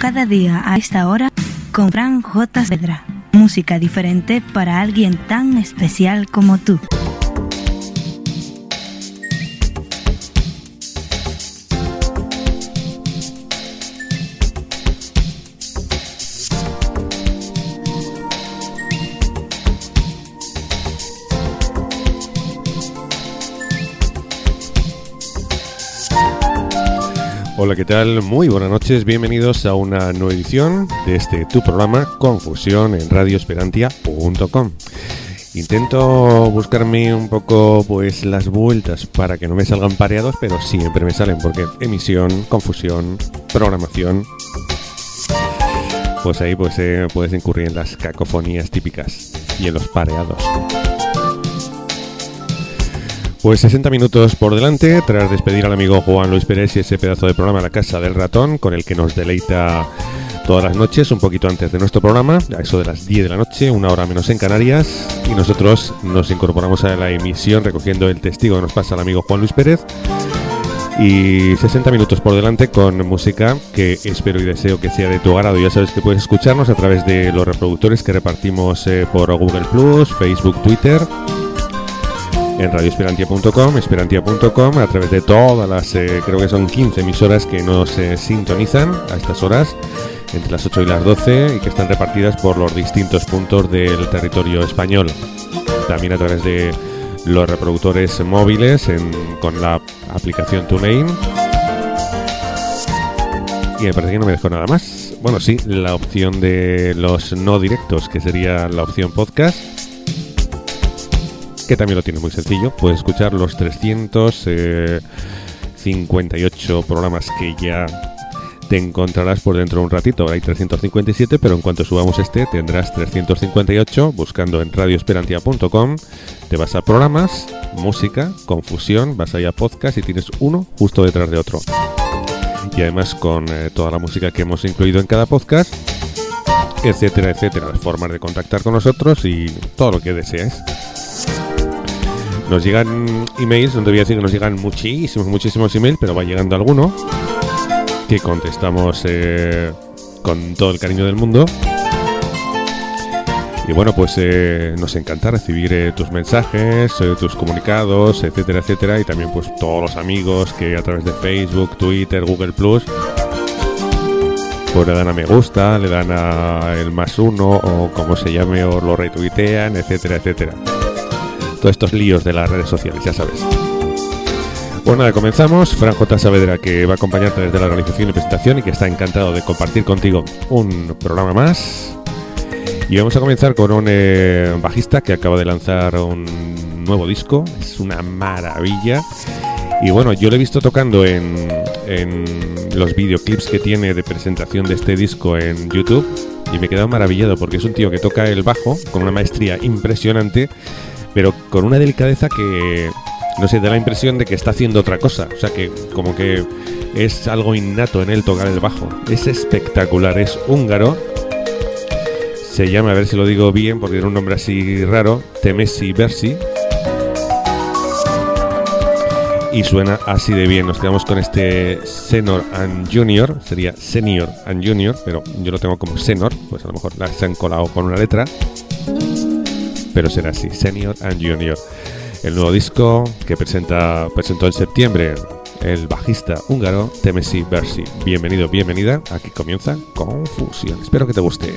cada día a esta hora con Fran J. Saavedra. Música diferente para alguien tan especial como tú. Hola, ¿qué tal? Muy buenas noches, bienvenidos a una nueva edición de este tu programa Confusión en radioesperantia.com. Intento buscarme un poco pues las vueltas para que no me salgan pareados, pero siempre me salen porque emisión, confusión, programación, pues ahí puedes incurrir en las cacofonías típicas y en los pareados. Pues 60 minutos por delante, tras despedir al amigo Juan Luis Pérez y ese pedazo de programa La Casa del Ratón, con el que nos deleita todas las noches, un poquito antes de nuestro programa, a eso de las 10 de la noche, una hora menos en Canarias, y nosotros nos incorporamos a la emisión recogiendo el testigo que nos pasa el amigo Juan Luis Pérez, y 60 minutos por delante con música que espero y deseo que sea de tu agrado. Ya sabes que puedes escucharnos a través de los reproductores que repartimos por Google Plus, Facebook, Twitter, en radioesperantia.com, esperantia.com, a través de todas las, creo que son 15 emisoras que nos sintonizan a estas horas, entre las 8 y las 12, y que están repartidas por los distintos puntos del territorio español. También a través de los reproductores móviles con la aplicación TuneIn. Y me parece que no me dejo nada más. Bueno, sí, la opción de los no directos, que sería la opción podcast, que también lo tiene muy sencillo. Puedes escuchar los 358 programas que ya te encontrarás por dentro de un ratito. Ahora hay 357, pero en cuanto subamos tendrás 358. Buscando en radioesperantia.com, te vas a programas, música, confusión, vas allá a podcast y tienes uno justo detrás de otro. Y además con toda la música que hemos incluido en cada podcast, etcétera, etcétera, las formas de contactar con nosotros y todo lo que desees. Nos llegan emails, no te voy a decir que nos llegan muchísimos emails, pero va llegando alguno que contestamos con todo el cariño del mundo. Y bueno, pues nos encanta recibir tus mensajes, tus comunicados, etcétera, etcétera. Y también pues todos los amigos que a través de Facebook, Twitter, Google Plus, pues le dan a me gusta, le dan a el +1 o como se llame, o lo retuitean, etcétera, etcétera. Todos estos líos de las redes sociales, ya sabes. Bueno, nada, comenzamos. Fran J. Saavedra, que va a acompañarte desde la realización y presentación y que está encantado de compartir contigo un programa más. Y vamos a comenzar con un bajista que acaba de lanzar un nuevo disco. Es una maravilla. Y bueno, yo lo he visto tocando en los videoclips que tiene de presentación de este disco en YouTube y me he quedado maravillado porque es un tío que toca el bajo con una maestría impresionante, pero con una delicadeza que, no sé, da la impresión de que está haciendo otra cosa. O sea, que como que es algo innato en él tocar el bajo. Es espectacular, es húngaro. Se llama, a ver si lo digo bien, porque tiene un nombre así raro, Temesi Versi. Y suena así de bien. Nos quedamos con este Senior and Junior. Sería Senior and Junior, pero yo lo tengo como Senor. Pues a lo mejor se han colado con una letra, pero será así, Senior and Junior. El nuevo disco que presentó en septiembre el bajista húngaro Temesi Versi. Bienvenido, bienvenida. Aquí comienza Confusión. Espero que te guste.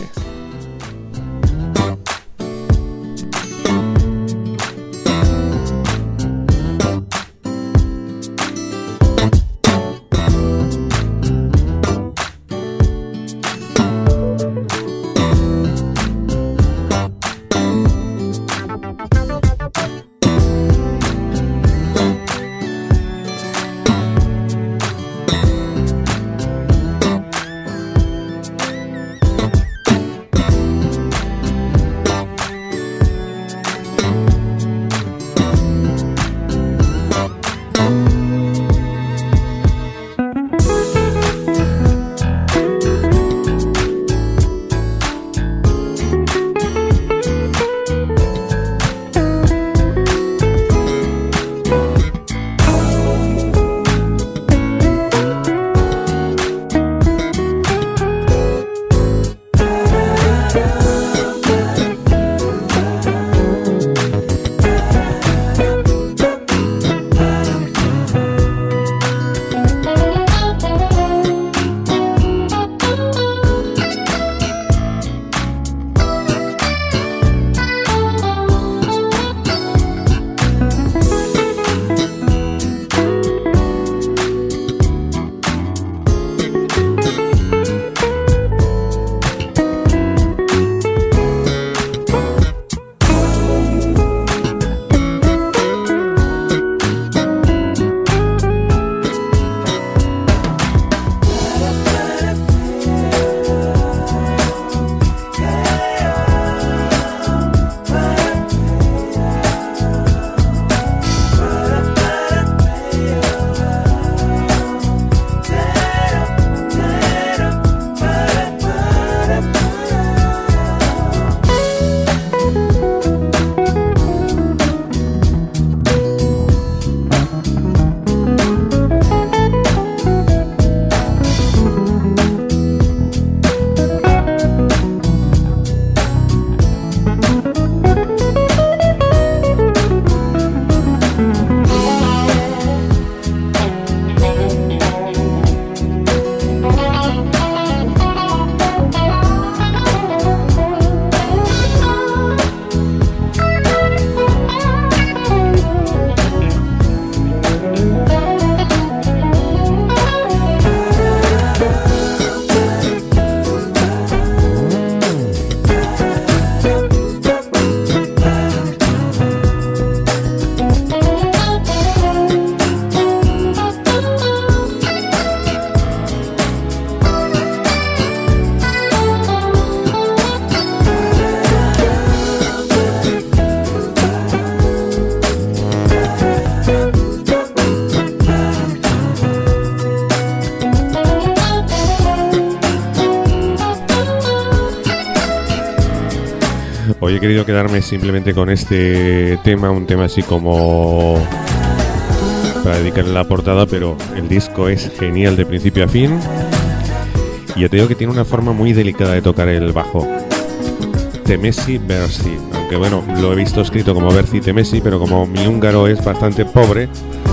he querido quedarme simplemente con este tema, un tema así como para dedicarle la portada, pero el disco es genial de principio a fin. Y yo te digo que tiene una forma muy delicada de tocar el bajo. Temesi Versi, aunque bueno, lo he visto escrito como Versi Temesi, pero como mi húngaro es bastante pobre,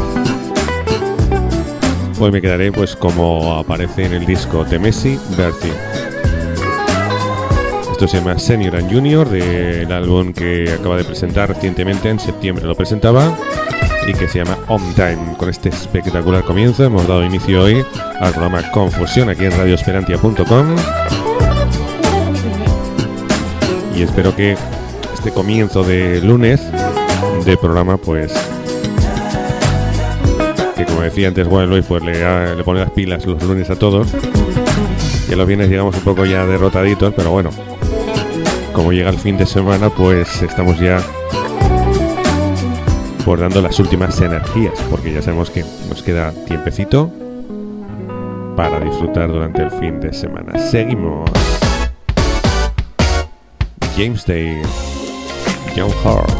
pues me quedaré pues como aparece en el disco, Temesi Versi. Esto se llama Senior and Junior, del álbum que acaba de presentar recientemente, en septiembre lo presentaba, y que se llama On Time. Con este espectacular comienzo hemos dado inicio hoy al programa Confusión aquí en radioesperantia.com, y espero que este comienzo de lunes de programa, pues que como decía antes Juan Luis, pues le pone las pilas los lunes a todos, y a los viernes llegamos un poco ya derrotaditos, pero bueno, como llega el fin de semana, pues estamos ya por dando las últimas energías, porque ya sabemos que nos queda tiempecito para disfrutar durante el fin de semana. Seguimos. James Day, Young Hearts.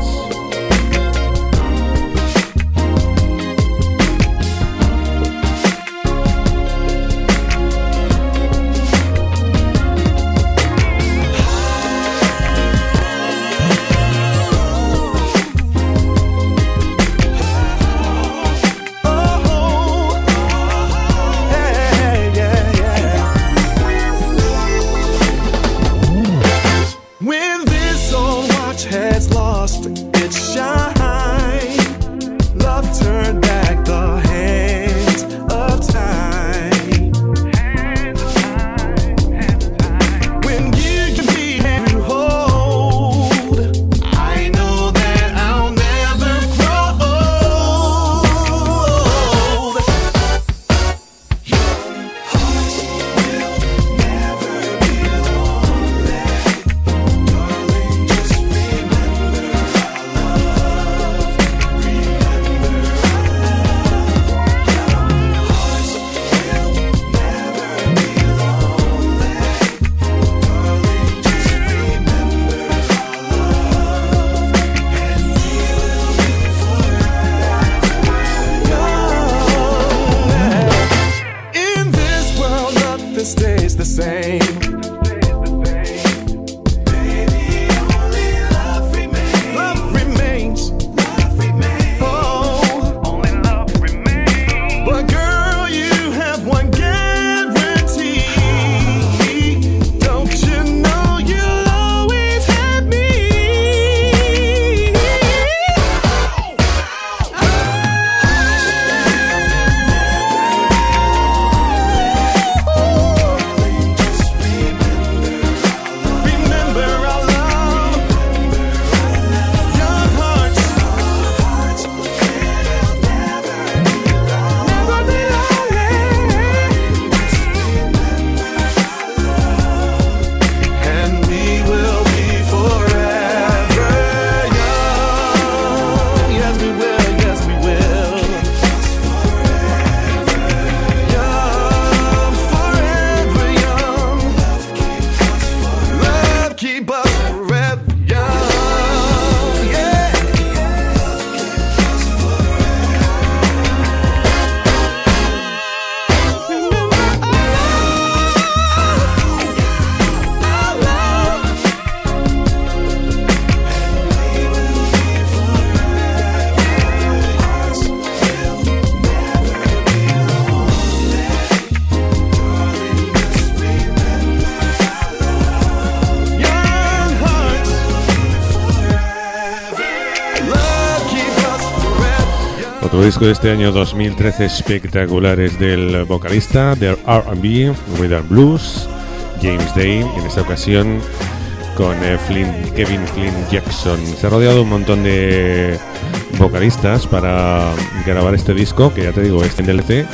Otro disco de este año 2013 espectaculares del vocalista de R&B, Rhythm and Blues, James Day, en esta ocasión con Kevin Flynn Jackson. Se ha rodeado un montón de vocalistas para grabar este disco, que ya te digo, es en DLC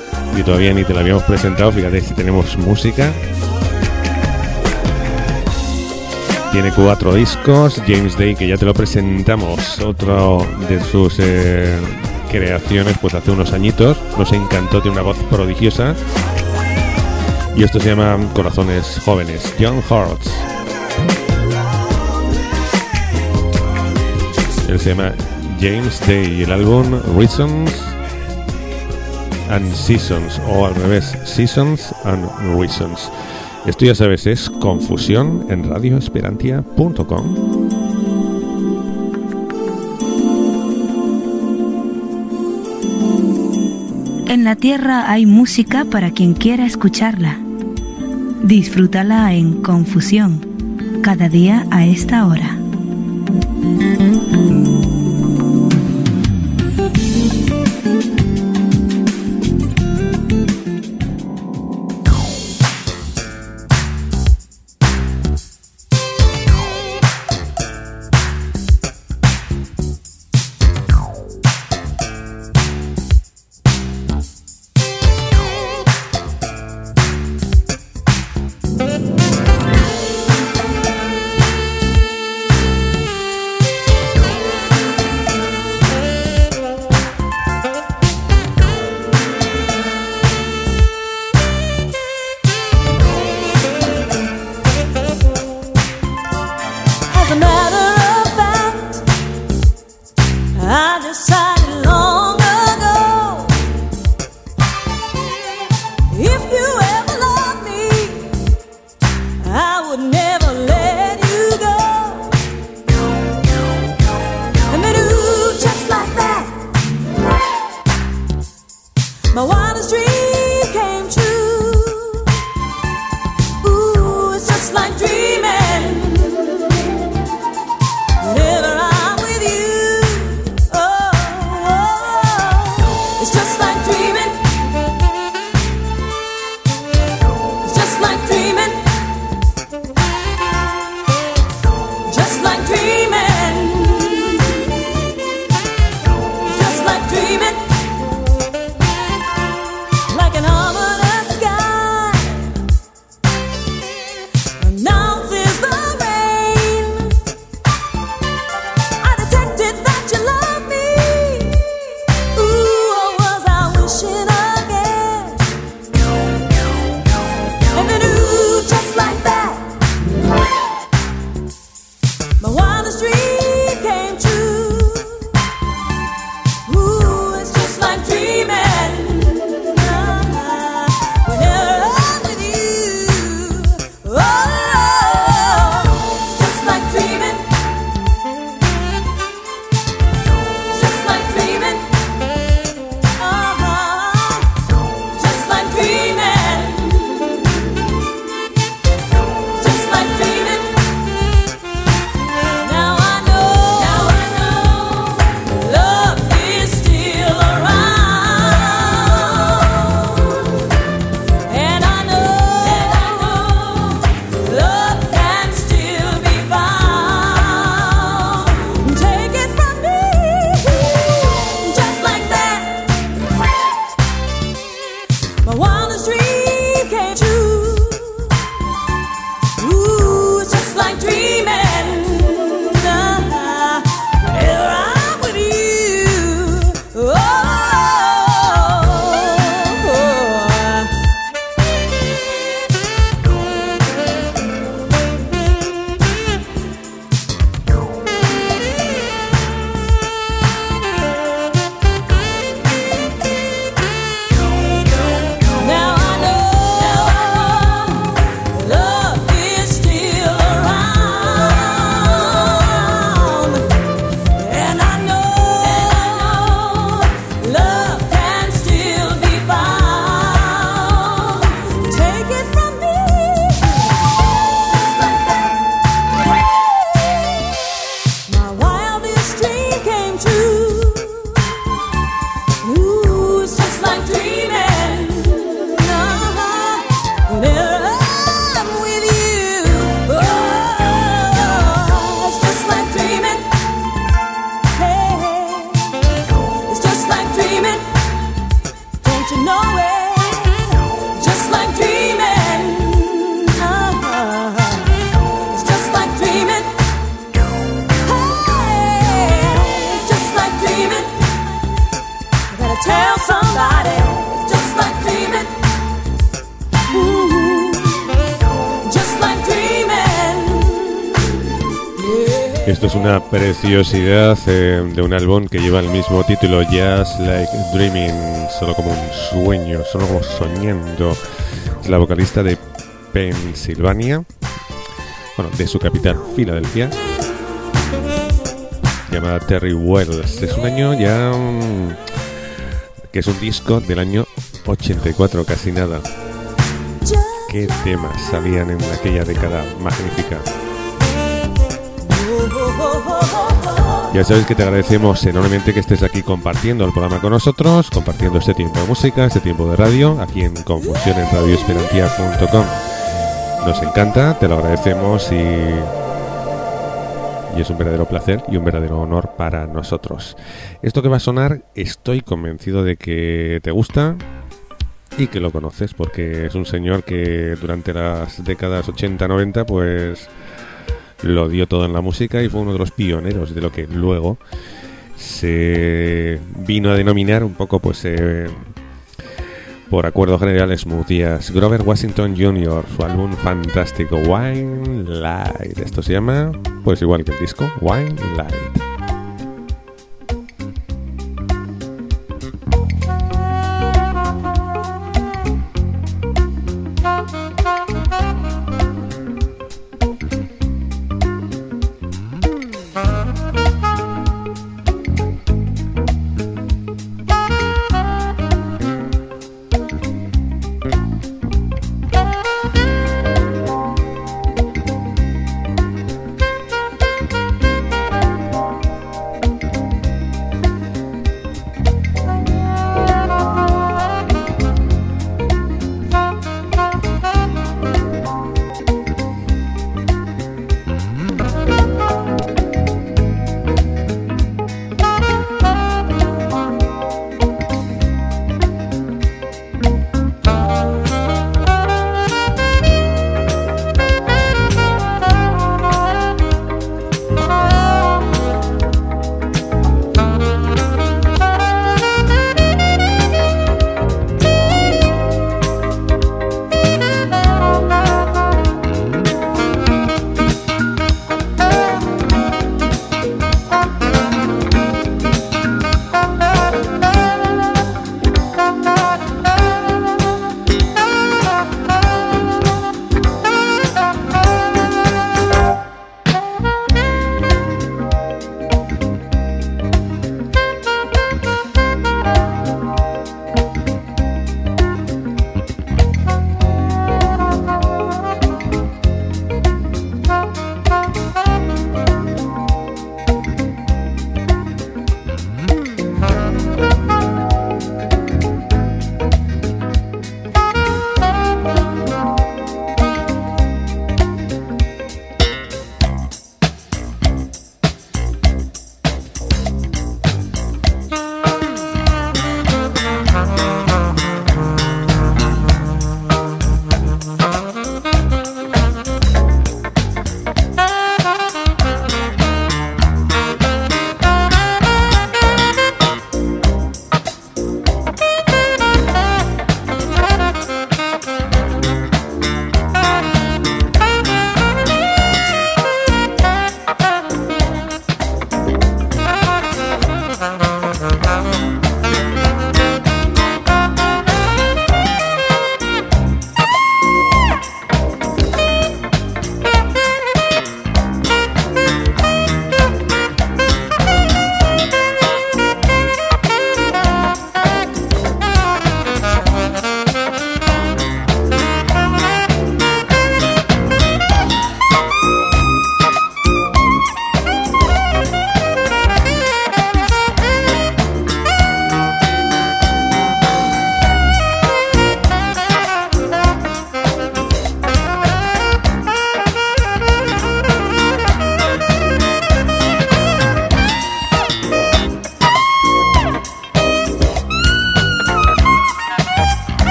y todavía ni te lo habíamos presentado. Fíjate si tenemos música. Tiene 4 discos. James Day, que ya te lo presentamos, otro de sus creaciones pues hace unos añitos. Nos encantó, tiene una voz prodigiosa. Y esto se llama Corazones Jóvenes, Young Hearts. Él se llama James Day y el álbum Reasons and Seasons, o al revés, Seasons and Reasons. Esto ya sabes, es Confusión en radioesperantia.com. En la tierra hay música para quien quiera escucharla. Disfrútala en Confusión, cada día a esta hora. Now Esto es una preciosidad de un álbum que lleva el mismo título, Just Like Dreaming, solo como un sueño, solo como soñando. Es la vocalista de Pensilvania, bueno, de su capital, Filadelfia, llamada Terry Wells. Es un año ya que es un disco del año 84, casi nada. Qué temas salían en aquella década magnífica. Ya sabéis que te agradecemos enormemente que estés aquí compartiendo el programa con nosotros, compartiendo este tiempo de música, este tiempo de radio, aquí en Confusión en radioesperantia.com. Nos encanta, te lo agradecemos y es un verdadero placer y un verdadero honor para nosotros. Esto que va a sonar, estoy convencido de que te gusta y que lo conoces, porque es un señor que durante las décadas 80-90 pues lo dio todo en la música y fue uno de los pioneros de lo que luego se vino a denominar un poco pues por acuerdo general smooth jazz. Grover Washington Jr., su álbum fantástico Wine Light, esto se llama pues igual que el disco, Wine Light.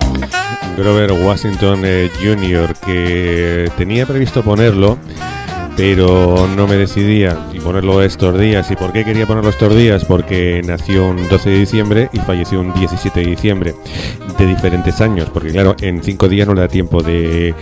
Grover Washington Jr., que tenía previsto ponerlo pero no me decidía si ponerlo estos días. ¿Y por qué quería ponerlo estos días? Porque nació un 12 de diciembre y falleció un 17 de diciembre, de diferentes años, porque claro, en 5 días no le da tiempo de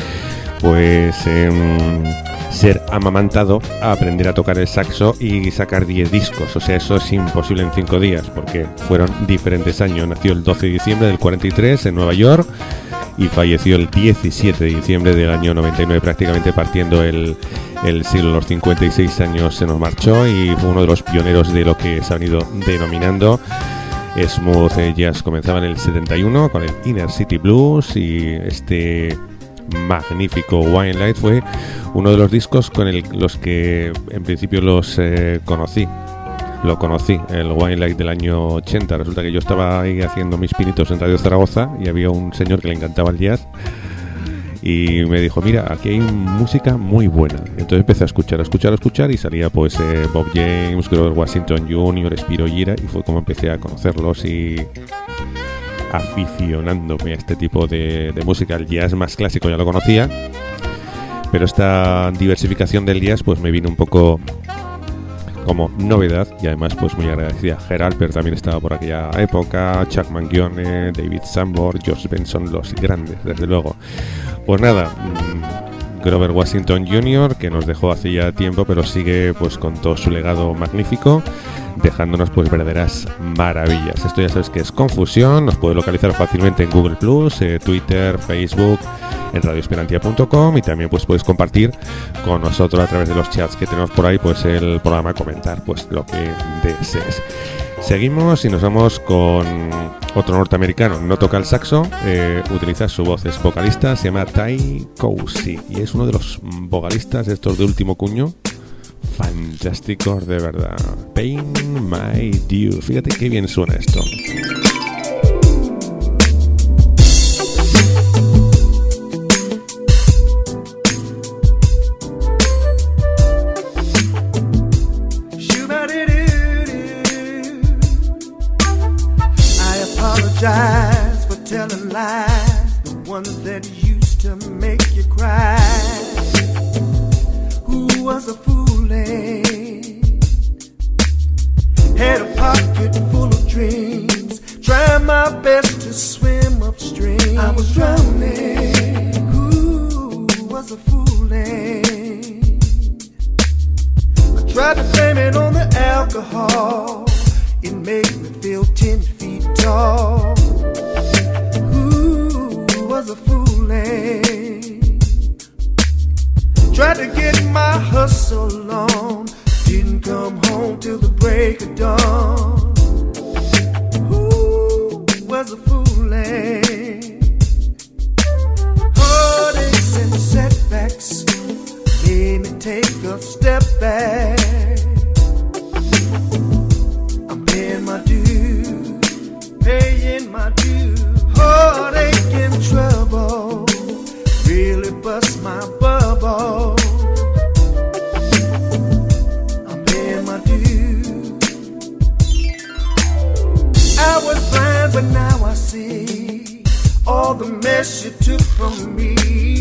ser amamantado, a aprender a tocar el saxo y sacar 10 discos. O sea, eso es imposible en 5 días, porque fueron diferentes años. Nació el 12 de diciembre del 43 en Nueva York y falleció el 17 de diciembre del año 99, prácticamente partiendo el siglo. Los 56 años se nos marchó y fue uno de los pioneros de lo que se ha venido denominando smooth jazz. Comenzaba en el 71 con el Inner City Blues, y este magnífico Wine Light fue uno de los discos con los que en principio conocí. Lo conocí, el Wine Light del año 80. Resulta que yo estaba ahí haciendo mis pinitos en Radio Zaragoza y había un señor que le encantaba el jazz y me dijo, mira, aquí hay música muy buena. Entonces empecé a escuchar y salía pues Bob James, Grover Washington Jr., Spiro Gira, y fue como empecé a conocerlos y aficionándome a este tipo de música. El jazz más clásico ya lo conocía, pero esta diversificación del jazz pues me vino un poco como novedad, y además pues muy agradecida. Gerald Alpert también estaba por aquella época, Chuck Mangione, David Sanborn, George Benson, los grandes, desde luego. Pues nada, Grover Washington Jr., que nos dejó hace ya tiempo, pero sigue pues con todo su legado magnífico, dejándonos pues verdaderas maravillas. Esto ya sabes que es Confusión. Nos puede localizar fácilmente en Google+, Twitter, Facebook, en radioesperantia.com, y también pues puedes compartir con nosotros a través de los chats que tenemos por ahí pues el programa, comentar pues lo que desees. Seguimos y nos vamos con otro norteamericano. No toca el saxo, utiliza su voz, es vocalista, se llama Ty Cousy y es uno de los vocalistas estos de último cuño fantásticos de verdad. Paying My Due, fíjate qué bien suena esto. Apologize for telling lies, the ones that used to make you cry. Who was a fooling? Had a pocket full of dreams, trying my best to swim upstream. I was drowning. Who was a fooling? I tried to blame it on the alcohol. It made me feel 10 feet tall. Who was a fooling? Tried to get my hustle on, didn't come home till the break of dawn. Who was a fooling? Heartaches and setbacks made me take a step back. Paying my due, heartache and trouble really bust my bubble. I'm paying my due. I was blind, but now I see all the mess you took from me.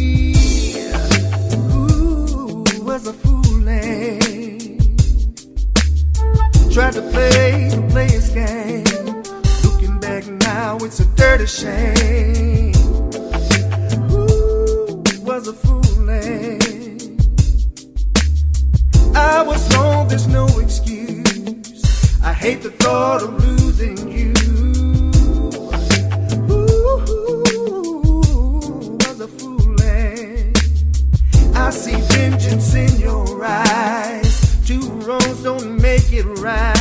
Who was a fooling? Tried to play the player's game. Now it's a dirty shame. Who was a fooling? I was wrong, there's no excuse. I hate the thought of losing you. Who was a fooling? I see vengeance in your eyes. Two wrongs don't make it right.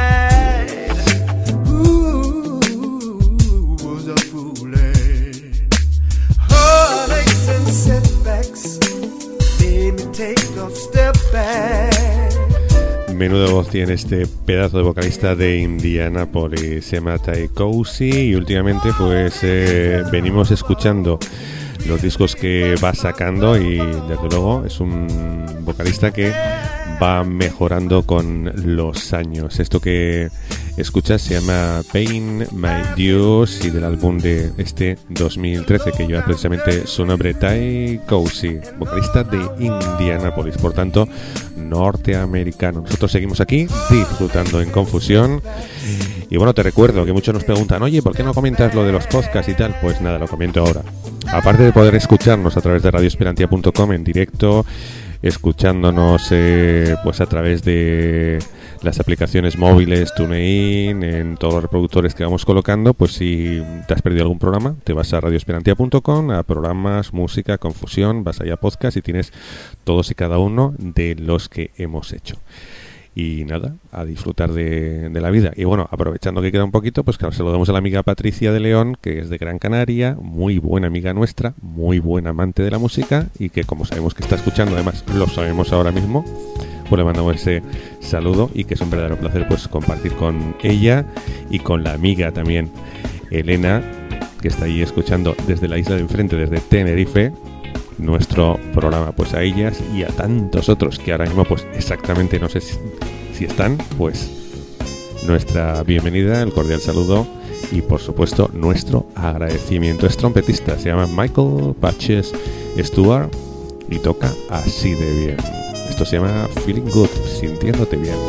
Menuda voz tiene este pedazo de vocalista de Indianapolis, se llama Ty Cousy, y últimamente pues venimos escuchando los discos que va sacando, y desde luego es un vocalista que va mejorando con los años. Esto que escuchas se llama Paying My Dues, y del álbum de este 2013 que lleva precisamente su nombre, Ty Cousy, vocalista de Indianapolis, por tanto norteamericano. Nosotros seguimos aquí disfrutando en Confusión. Y bueno, te recuerdo que muchos nos preguntan, oye, ¿por qué no comentas lo de los podcasts y tal? Pues nada, lo comento ahora. Aparte de poder escucharnos a través de radioesperantia.com en directo, escuchándonos pues a través de las aplicaciones móviles, TuneIn, en todos los reproductores que vamos colocando, pues si te has perdido algún programa, te vas a radioesperantia.com, a programas, música, Confusión, vas allá a podcast y tienes todos y cada uno de los que hemos hecho. Y nada, a disfrutar de la vida. Y bueno, aprovechando que queda un poquito, pues claro, saludamos a la amiga Patricia de León, que es de Gran Canaria, muy buena amiga nuestra, muy buena amante de la música, y que como sabemos que está escuchando, además lo sabemos ahora mismo, pues le mandamos ese saludo, y que es un verdadero placer pues compartir con ella y con la amiga también Elena, que está ahí escuchando desde la isla de enfrente, desde Tenerife, nuestro programa. Pues a ellas y a tantos otros que ahora mismo pues exactamente no sé si están, pues nuestra bienvenida, el cordial saludo y por supuesto nuestro agradecimiento. Es trompetista, se llama Michael Patches Stewart y toca así de bien. Esto se llama Feeling Good, sintiéndote bien.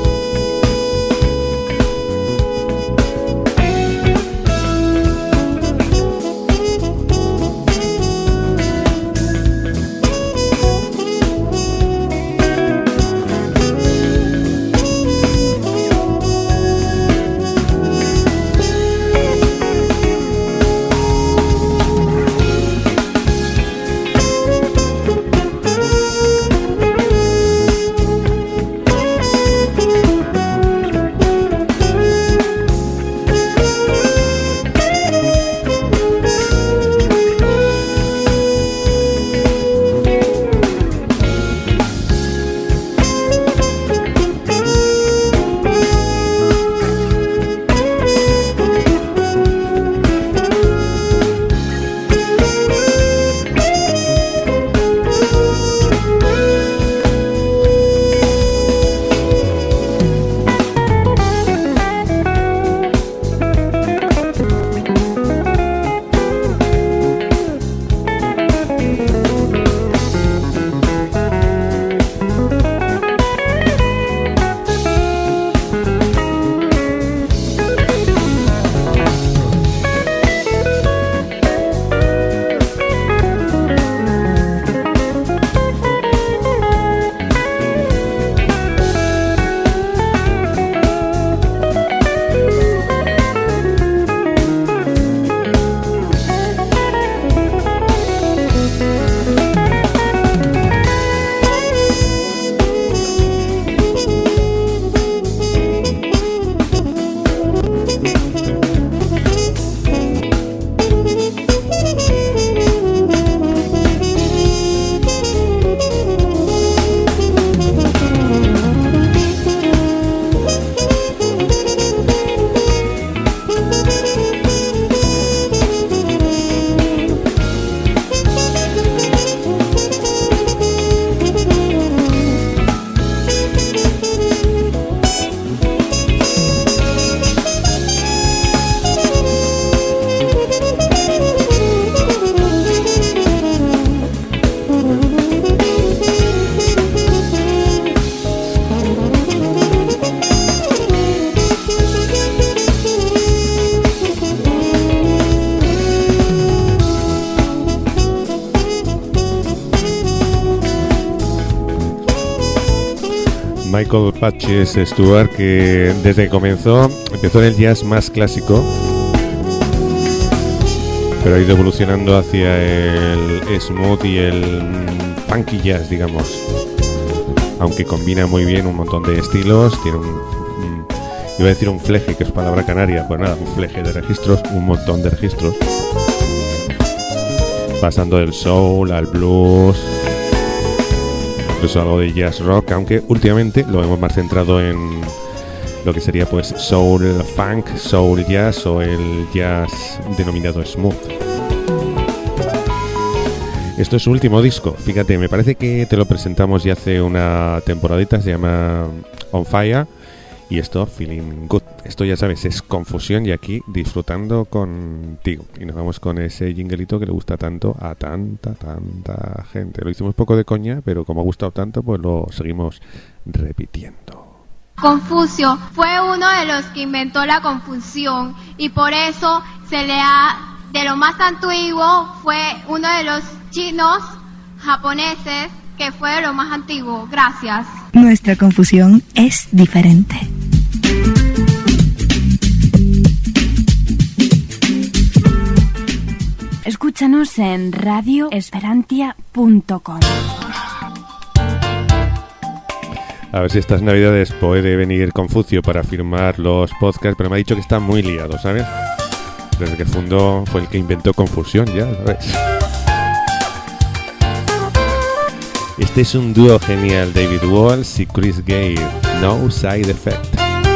Michael Patches Stewart, que desde que empezó en el jazz más clásico, pero ha ido evolucionando hacia el smooth y el funky jazz, digamos, aunque combina muy bien un montón de estilos. Tiene iba a decir un fleje, que es palabra canaria, pues nada, un fleje de registros, un montón de registros, pasando del soul al blues, incluso algo de jazz rock, aunque últimamente lo hemos más centrado en lo que sería pues soul funk, soul jazz o el jazz denominado smooth. Esto es su último disco, fíjate, me parece que te lo presentamos ya hace una temporadita, se llama On Fire, y esto, Feeling Good. Esto ya sabes, es Confusión, y aquí disfrutando contigo. Y nos vamos con ese jinglito que le gusta tanto a tanta gente. Lo hicimos poco de coña, pero como ha gustado tanto, pues lo seguimos repitiendo. Confucio fue uno de los que inventó la confusión, y por eso de lo más antiguo, fue uno de los chinos japoneses que fue de lo más antiguo. Gracias. Nuestra confusión es diferente. Escúchanos en radioesperantia.com. A ver si estas navidades puede venir Confucio para firmar los podcasts, pero me ha dicho que está muy liado, ¿sabes? Desde que fundó fue el que inventó Confusión, ya, ¿sabes? Este es un dúo genial, David Walsh y Chris Gale, No Side Effect.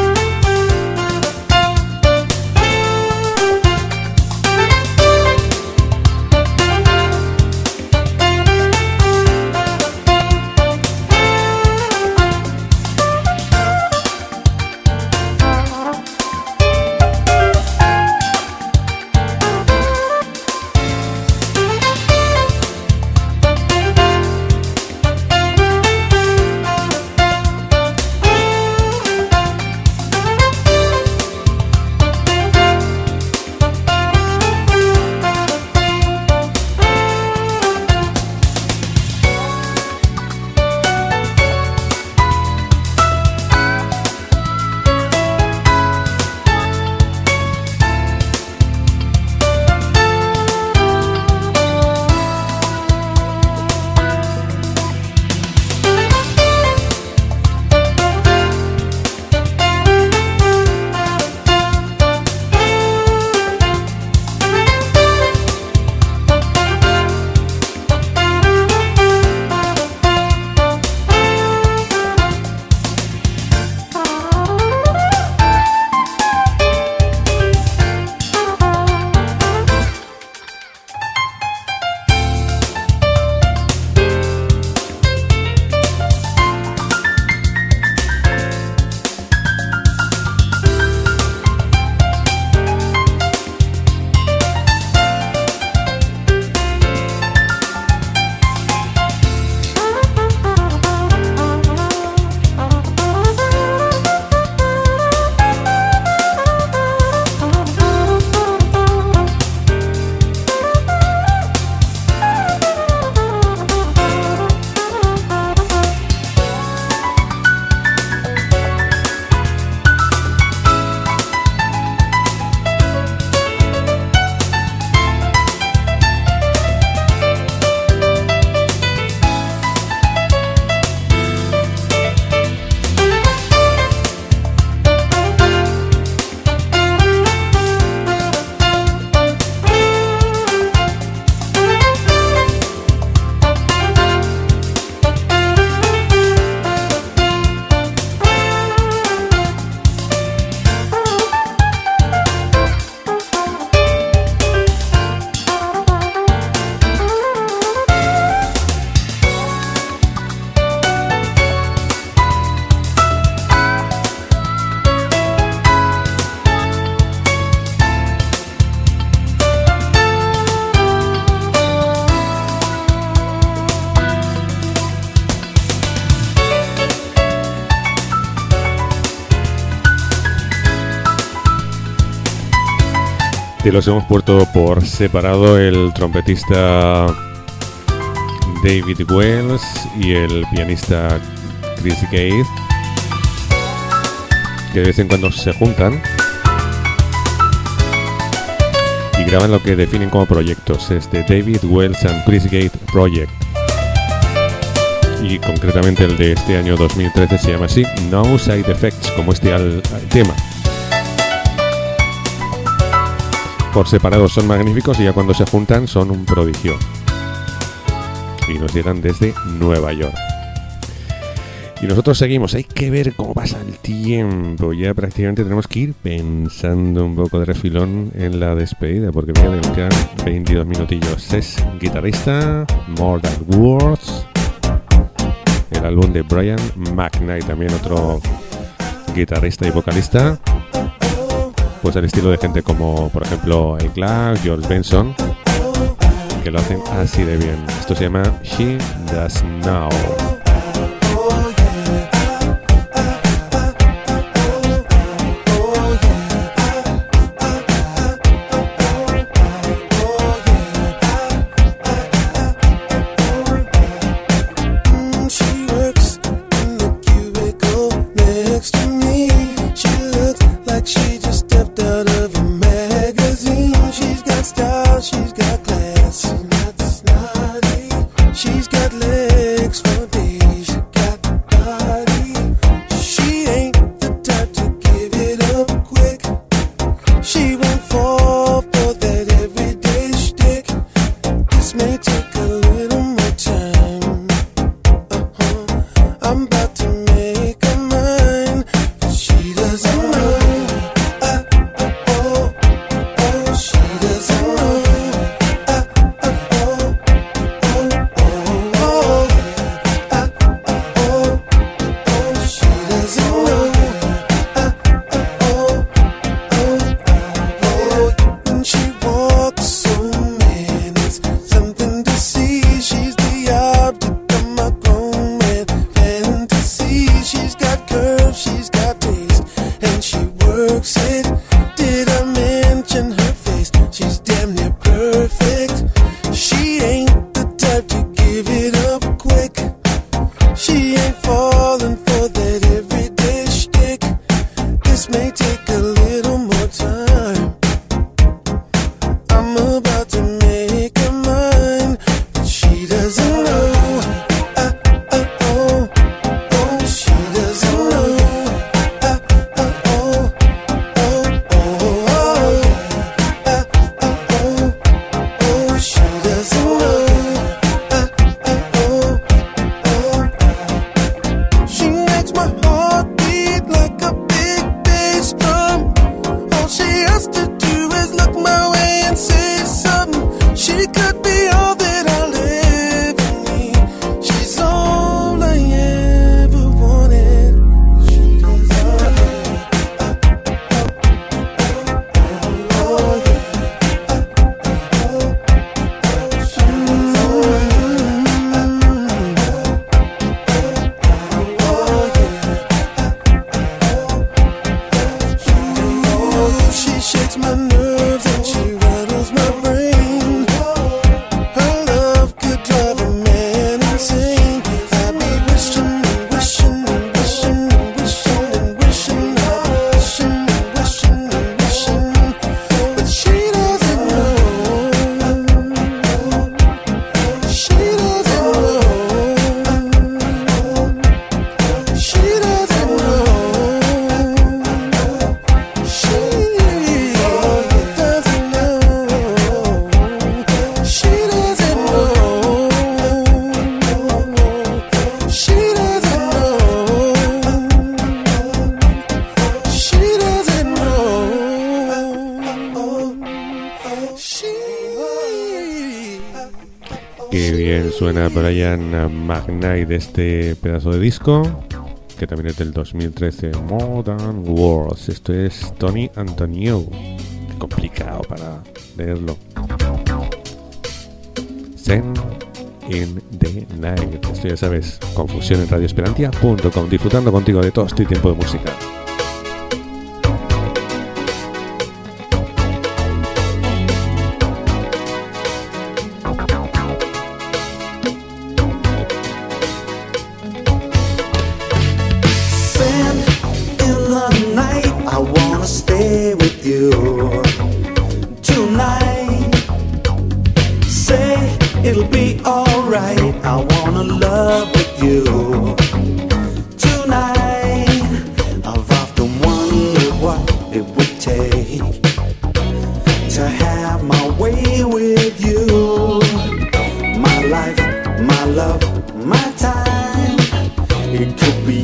Te los hemos puesto por separado, el trompetista David Wells y el pianista Chris Gale, que de vez en cuando se juntan y graban lo que definen como proyectos. Es The David Wells and Chris Gale Project, y concretamente el de este año 2013 se llama así, No Side Effects, como este tema. Por separado son magníficos y ya cuando se juntan son un prodigio. Y nos llegan desde Nueva York. Y nosotros seguimos, hay que ver cómo pasa el tiempo. Ya prácticamente tenemos que ir pensando un poco de refilón en la despedida, porque mira, le quedan 22 minutillos. Es guitarrista, More Than Words, el álbum de Brian McKnight, también otro guitarrista y vocalista, pues al estilo de gente como, por ejemplo, el Clark, George Benson, que lo hacen así de bien. Esto se llama She Does Know. Suena Brian McKnight de este pedazo de disco, que también es del 2013, More Than Words. Esto es Tony Antonio. Qué complicado para leerlo. Zen in the Night. Esto ya sabes, confusión en radioesperantia.com, disfrutando contigo de todo este tiempo de música. My love, my time, it could be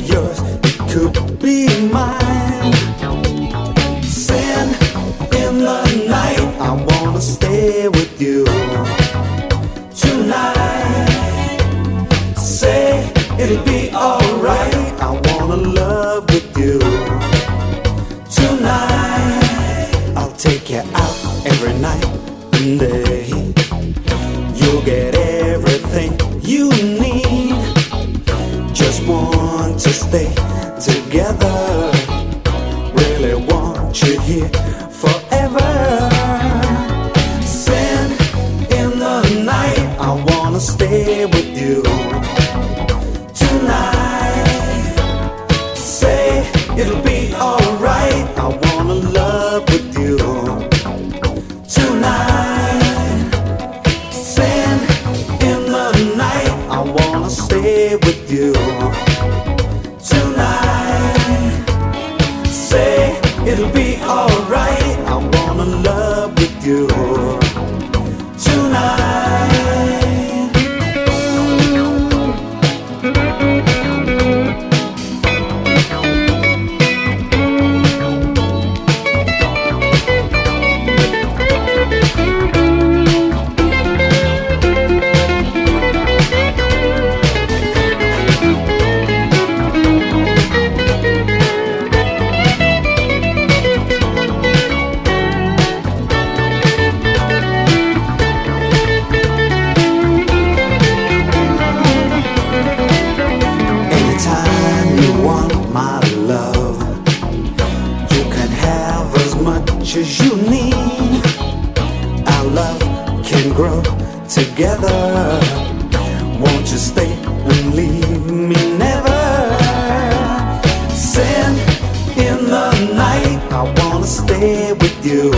it'll be alright. I wanna love with you tonight. I'll take you out every night and day. You'll get everything you need. Just want to stay together. Really want you here forever. Send in the night. I wanna stay with you tonight. Say it'll be alright. I wanna love with you tonight. Send in the night. I wanna stay with you tonight. Say it'll be alright. I wanna love with you tonight. As you need, our love can grow together. Won't you stay and leave me never? Send in the night. I wanna stay with you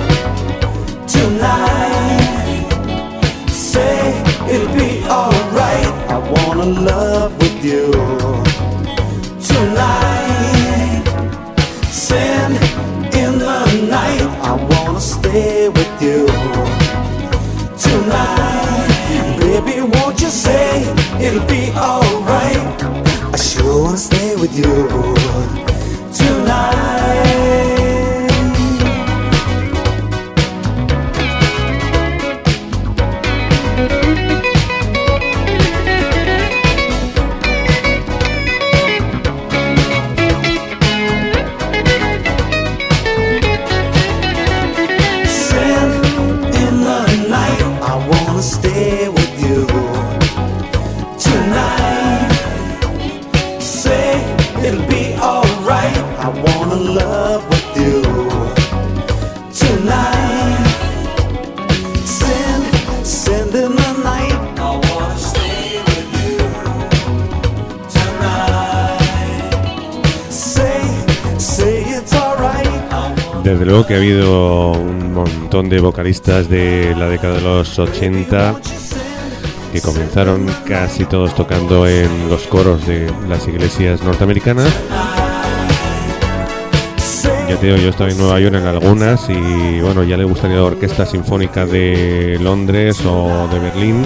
tonight. Say it'll be alright. I wanna love with you tonight. Send in the night, I wanna stay with you tonight. Baby, won't you say it'll be alright? I sure wanna stay with you tonight. Stay with you tonight. Say it'll be alright. I wanna love with you tonight. Send in the night. I wanna stay with you tonight. Say it's alright. Desde luego que ha habido un montón de vocalistas de la década de los 80 que comenzaron casi todos tocando en los coros de las iglesias norteamericanas. Ya te digo, yo estaba en Nueva York en algunas y bueno, ya le gustaría la Orquesta Sinfónica de Londres o de Berlín,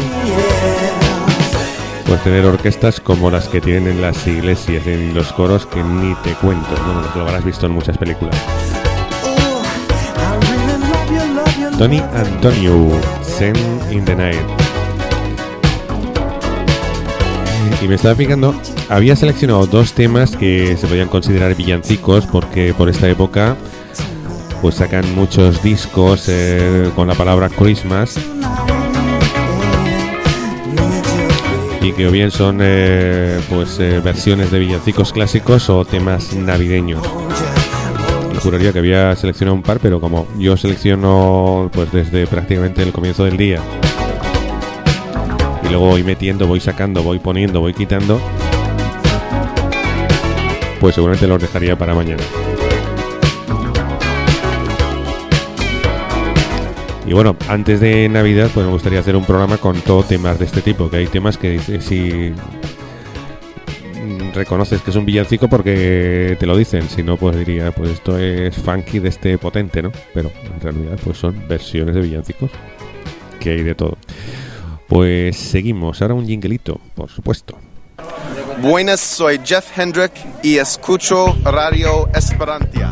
pues tener orquestas como las que tienen en las iglesias, en los coros, que ni te cuento, bueno, lo habrás visto en muchas películas. Tony Antonio, Send in the Night. Y me estaba fijando, había seleccionado dos temas que se podían considerar villancicos porque por esta época pues sacan muchos discos con la palabra Christmas y que o bien son versiones de villancicos clásicos o temas navideños. Juraría que había seleccionado un par, pero como yo selecciono pues desde prácticamente el comienzo del día y luego voy metiendo, voy sacando, voy poniendo, voy quitando, pues seguramente los dejaría para mañana. Y bueno, antes de Navidad pues me gustaría hacer un programa con todo temas de este tipo, que hay temas que si reconoces que es un villancico porque te lo dicen, si no pues diría pues esto es funky de este potente, ¿no? Pero en realidad pues son versiones de villancicos, que hay de todo. Pues seguimos, ahora un jinglito, por supuesto. Buenas, soy Jeff Hendrick y escucho Radio Esperantia.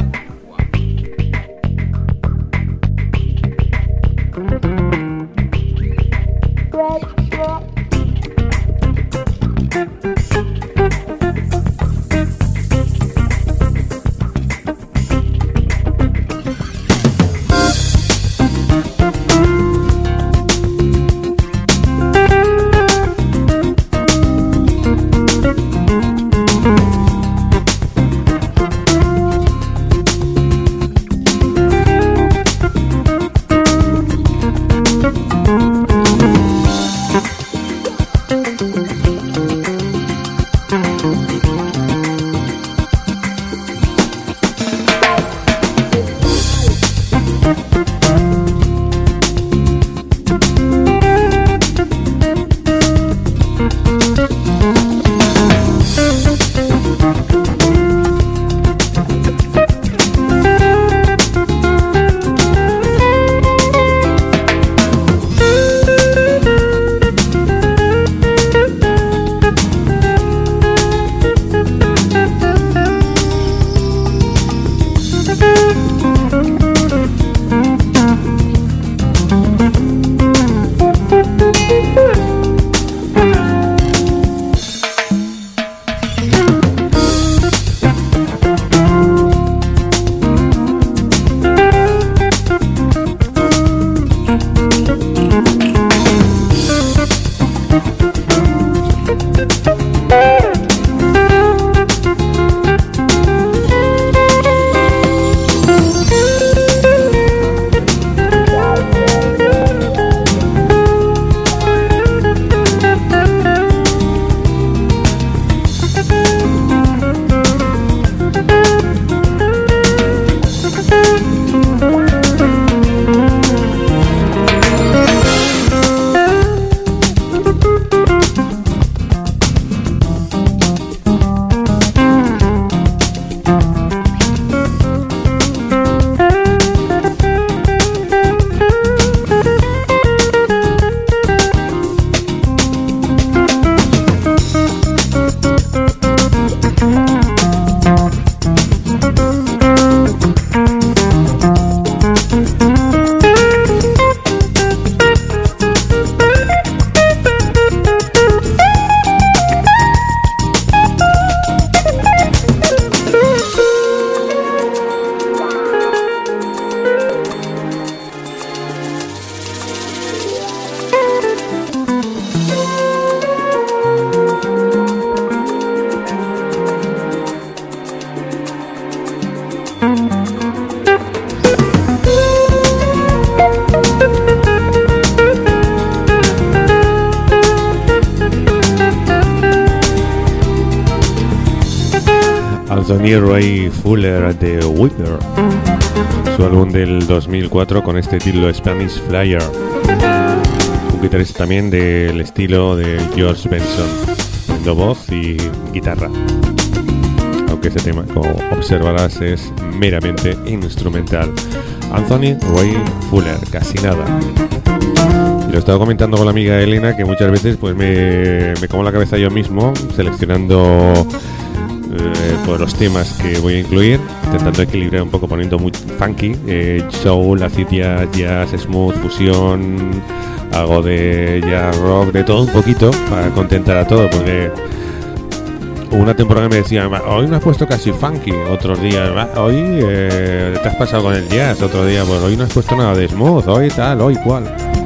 Anthony Ray Fuller de Whipper, su álbum del 2004 con este título Spanish Flyer, un guitarrista también del estilo de George Benson, poniendo voz y guitarra, aunque este tema, como observarás, es meramente instrumental. Anthony Ray Fuller, casi nada. Y lo estaba comentando con la amiga Elena, que muchas veces pues me como la cabeza yo mismo seleccionando por los temas que voy a incluir, intentando equilibrar un poco, poniendo muy funky, soul, acid jazz, smooth, fusión, algo de jazz rock, de todo un poquito, para contentar a todo, porque una temporada me decían, hoy no has puesto casi funky, otros días, hoy te has pasado con el jazz, otro día, pues hoy no has puesto nada de smooth, hoy tal, hoy cual.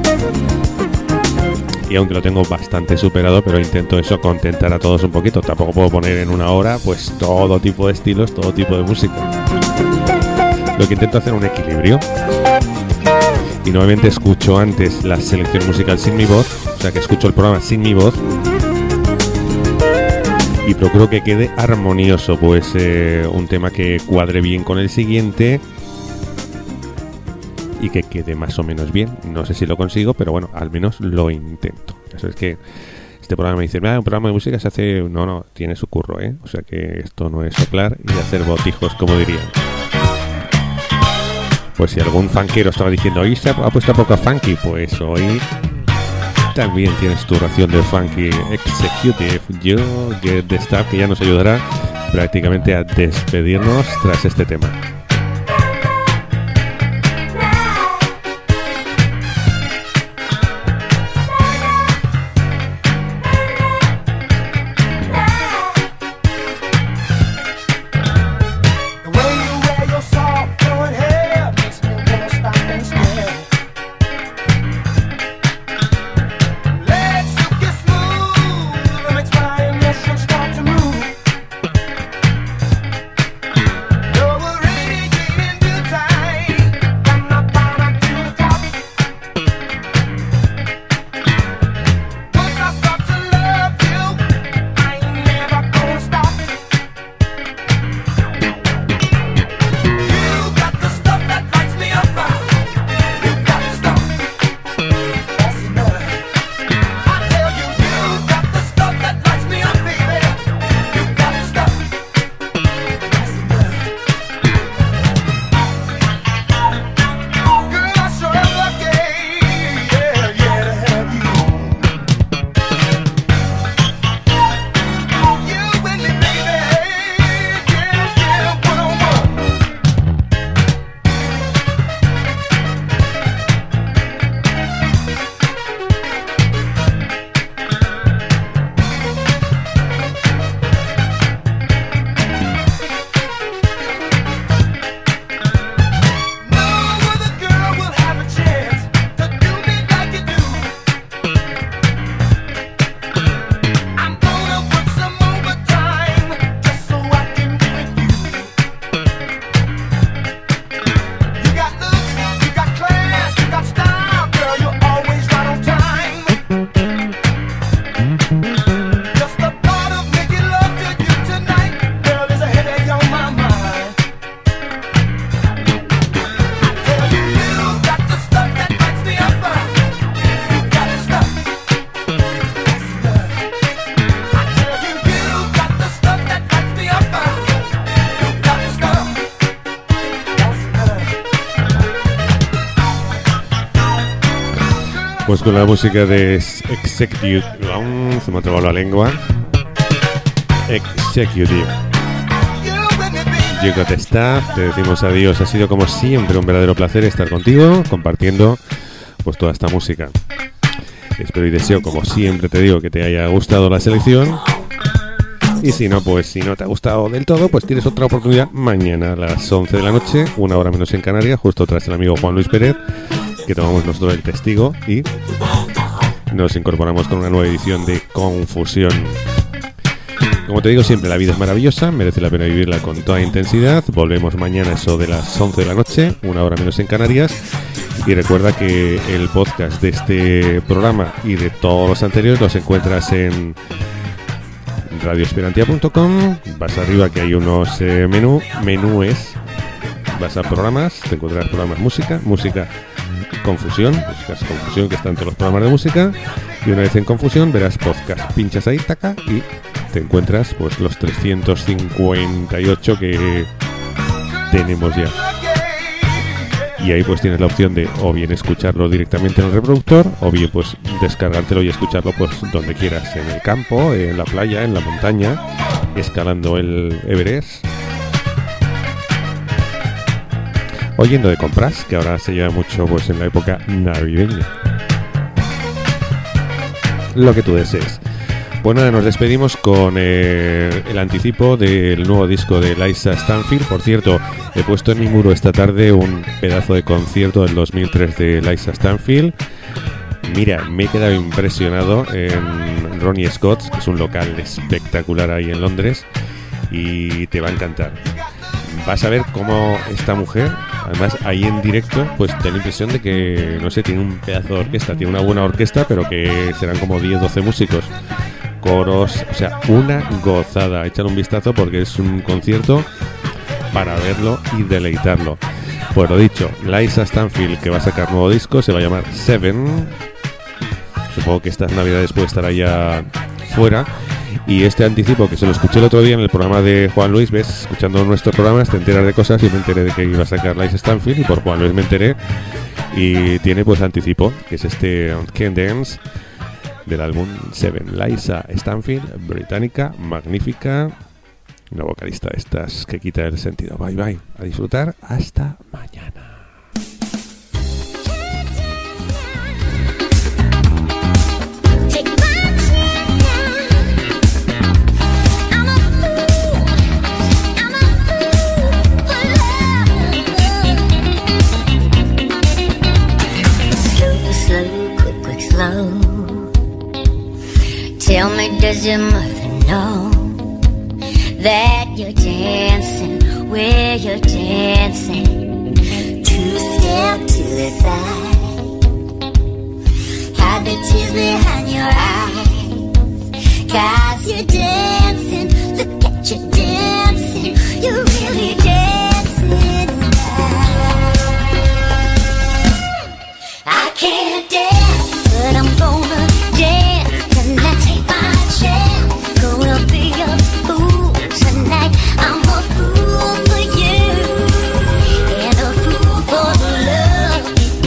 Y aunque lo tengo bastante superado, pero intento eso, contentar a todos un poquito. Tampoco puedo poner en una hora pues todo tipo de estilos, todo tipo de música. Lo que intento hacer es un equilibrio. Y normalmente escucho antes la selección musical sin mi voz, o sea que escucho el programa sin mi voz, y procuro que quede armonioso, pues un tema que cuadre bien con el siguiente y que quede más o menos bien. No sé si lo consigo, pero bueno, al menos lo intento. Eso es que este programa me dice, un programa de música se hace... No, tiene su curro, ¿eh? O sea que esto no es soplar y hacer botijos, como dirían. Pues si algún funkero estaba diciendo, hoy se ha puesto poco funky, pues hoy también tienes tu ración de funky executive. Yo, Get the Stuff, que ya nos ayudará prácticamente a despedirnos tras este tema. Pues con la música de Executive, se me ha trabado la lengua. Executive. You Got the Stuff, te decimos adiós. Ha sido como siempre un verdadero placer estar contigo, compartiendo pues toda esta música. Espero y deseo, como siempre te digo, que te haya gustado la selección. Y si no, pues si no te ha gustado del todo, pues tienes otra oportunidad mañana a las 11 de la noche, una hora menos en Canarias, justo tras el amigo Juan Luis Pérez, que tomamos nosotros el testigo y nos incorporamos con una nueva edición de Confusión. Como te digo siempre, la vida es maravillosa, merece la pena vivirla con toda intensidad. Volvemos mañana eso de las 11 de la noche, una hora menos en Canarias. Y recuerda que el podcast de este programa y de todos los anteriores los encuentras en radioesperantia.com, vas arriba que hay unos menúes, vas a programas, te encontrarás programas música Confusión, buscas Confusión, que están todos los programas de música, y una vez en Confusión verás podcast, pinchas ahí, taca, y te encuentras pues los 358 que tenemos ya. Y ahí pues tienes la opción de o bien escucharlo directamente en el reproductor, o bien pues descargártelo y escucharlo pues donde quieras, en el campo, en la playa, en la montaña, escalando el Everest, o yendo de compras, que ahora se lleva mucho pues en la época navideña. Lo que tú desees. Pues nada, nos despedimos con el anticipo del nuevo disco de Liza Stanfield. Por cierto, he puesto en mi muro esta tarde un pedazo de concierto del 2003 de Liza Stanfield. Mira, me he quedado impresionado en Ronnie Scott's, que es un local espectacular ahí en Londres, y te va a encantar. Vas a ver cómo esta mujer, además ahí en directo, pues te da la impresión de que, no sé, tiene un pedazo de orquesta, tiene una buena orquesta, pero que serán como 10-12 músicos, coros, o sea, una gozada. Échale un vistazo porque es un concierto para verlo y deleitarlo. Pues lo dicho, Liza Stanfield, que va a sacar nuevo disco, se va a llamar Seven. Supongo que estas navidades puede estar allá fuera. Y este anticipo, que se lo escuché el otro día en el programa de Juan Luis, ves, escuchando nuestros programas te enteras de cosas, y me enteré de que iba a sacar Liza Stanfield, y por Juan Luis me enteré, y tiene pues anticipo, que es este Can't Dance del álbum Seven. Liza Stanfield, británica, magnífica, una vocalista de estas que quita el sentido. Bye bye, a disfrutar, hasta mañana. Tell me, does your mother know that you're dancing where you're dancing? 2-step to the side, hide the tears behind your eyes, 'cause you're dancing, look at you dancing, you're really dancing now. I can't dance, but I'm gonna dance tonight. Take my chance, gonna be a fool tonight. I'm a fool for you and a fool for love.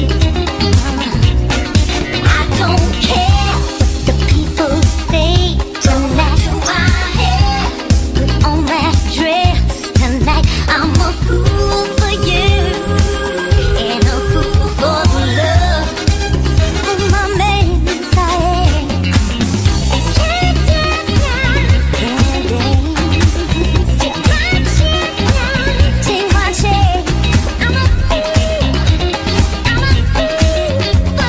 I don't care what the people say tonight. Do my hair, put on that dress tonight. I'm a fool for you and a fool for love. My man inside can't dance now, can't dance. Take my chance now, take my chance. I'm a fool for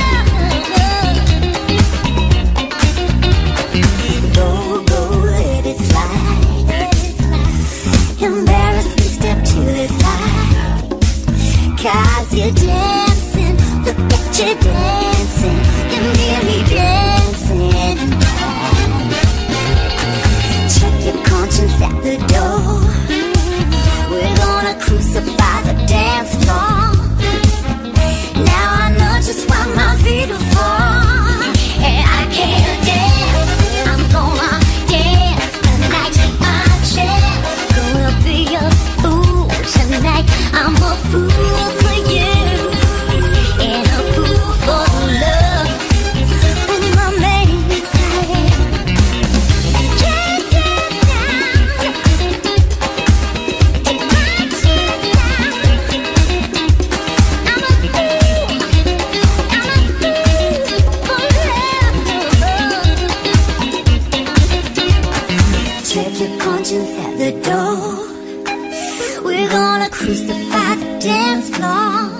love. Go, let it slide. Embarrassed me, step to the side. 'Cause you're dancing, look at you dancing, you're really dancing. Check your conscience at the door. We're gonna crucify the dance floor. Now I know just why my feet are for, and I can't dance. I'm gonna dance tonight. Take my chance, gonna be a fool tonight. I'm a fool for you and a fool for love. My man inside can't dance now. Take my chance now. I'm a fool for love. Check your conscience at the door. We're gonna crucify the dance floor.